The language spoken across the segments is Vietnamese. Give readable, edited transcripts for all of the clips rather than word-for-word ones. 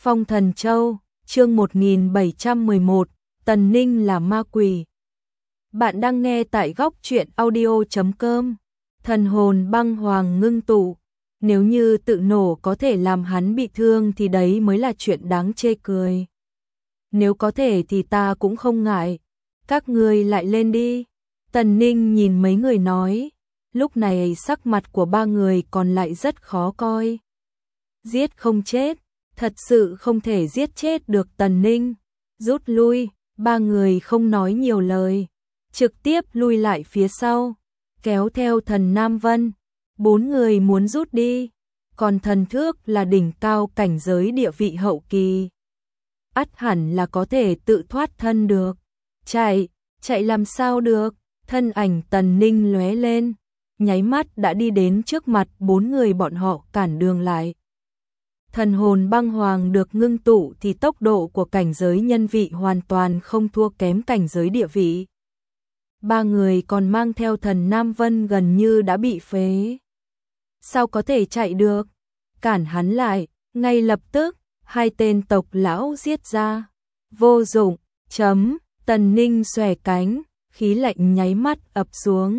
Phong Thần Châu, chương 1711, Tần Ninh là ma quỷ. Bạn đang nghe tại góc truyện audio.com. Thần hồn băng hoàng ngưng tụ, nếu như tự nổ có thể làm hắn bị thương thì đấy mới là chuyện đáng chê cười. Nếu có thể thì ta cũng không ngại, các ngươi lại lên đi. Tần Ninh nhìn mấy người nói, lúc này sắc mặt của ba người còn lại rất khó coi. Giết không chết, thật sự không thể giết chết được Tần Ninh. Rút lui, ba người không nói nhiều lời, trực tiếp lui lại phía sau, kéo theo Thần Nam Vân. Bốn người muốn rút đi, còn Thần Thước là đỉnh cao cảnh giới địa vị hậu kỳ, ắt hẳn là có thể tự thoát thân được. Chạy làm sao được? Thân ảnh Tần Ninh lóe lên, nháy mắt đã đi đến trước mặt bốn người bọn họ, cản đường lại. Thần hồn băng hoàng được ngưng tụ thì tốc độ của cảnh giới nhân vị hoàn toàn không thua kém cảnh giới địa vị. Ba người còn mang theo Thần Nam Vân gần như đã bị phế. Sao có thể chạy được? Cản hắn lại, ngay lập tức, hai tên tộc lão giết ra. Vô dụng, Tần Ninh xòe cánh, khí lạnh nháy mắt ập xuống.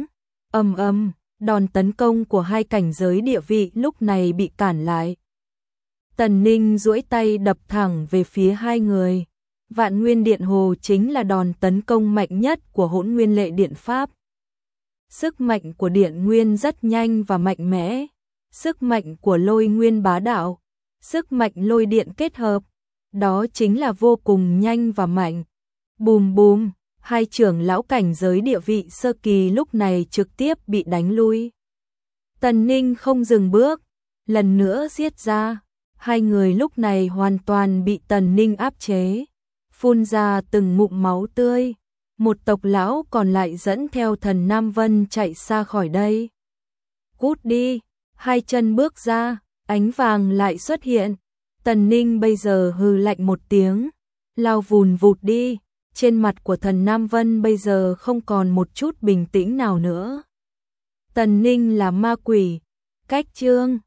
Đòn tấn công của hai cảnh giới địa vị lúc này bị cản lại. Tần Ninh duỗi tay đập thẳng về phía hai người. Vạn Nguyên Điện Hồ chính là đòn tấn công mạnh nhất của Hỗn Nguyên Lệ Điện Pháp. Sức mạnh của Điện Nguyên rất nhanh và mạnh mẽ. Sức mạnh của Lôi Nguyên bá đạo, sức mạnh lôi điện kết hợp, đó chính là vô cùng nhanh và mạnh. Bùm bùm, hai trưởng lão cảnh giới địa vị sơ kỳ lúc này trực tiếp bị đánh lui. Tần Ninh không dừng bước, lần nữa giết ra. Hai người lúc này hoàn toàn bị Tần Ninh áp chế, phun ra từng ngụm máu tươi. Một tộc lão còn lại dẫn theo Thần Nam Vân chạy xa khỏi đây. Cút đi, hai chân bước ra, ánh vàng lại xuất hiện. Tần Ninh bây giờ hừ lạnh một tiếng, lao vùn vụt đi. Trên mặt của Thần Nam Vân bây giờ không còn một chút bình tĩnh nào nữa. Tần Ninh là ma quỷ. Cách chương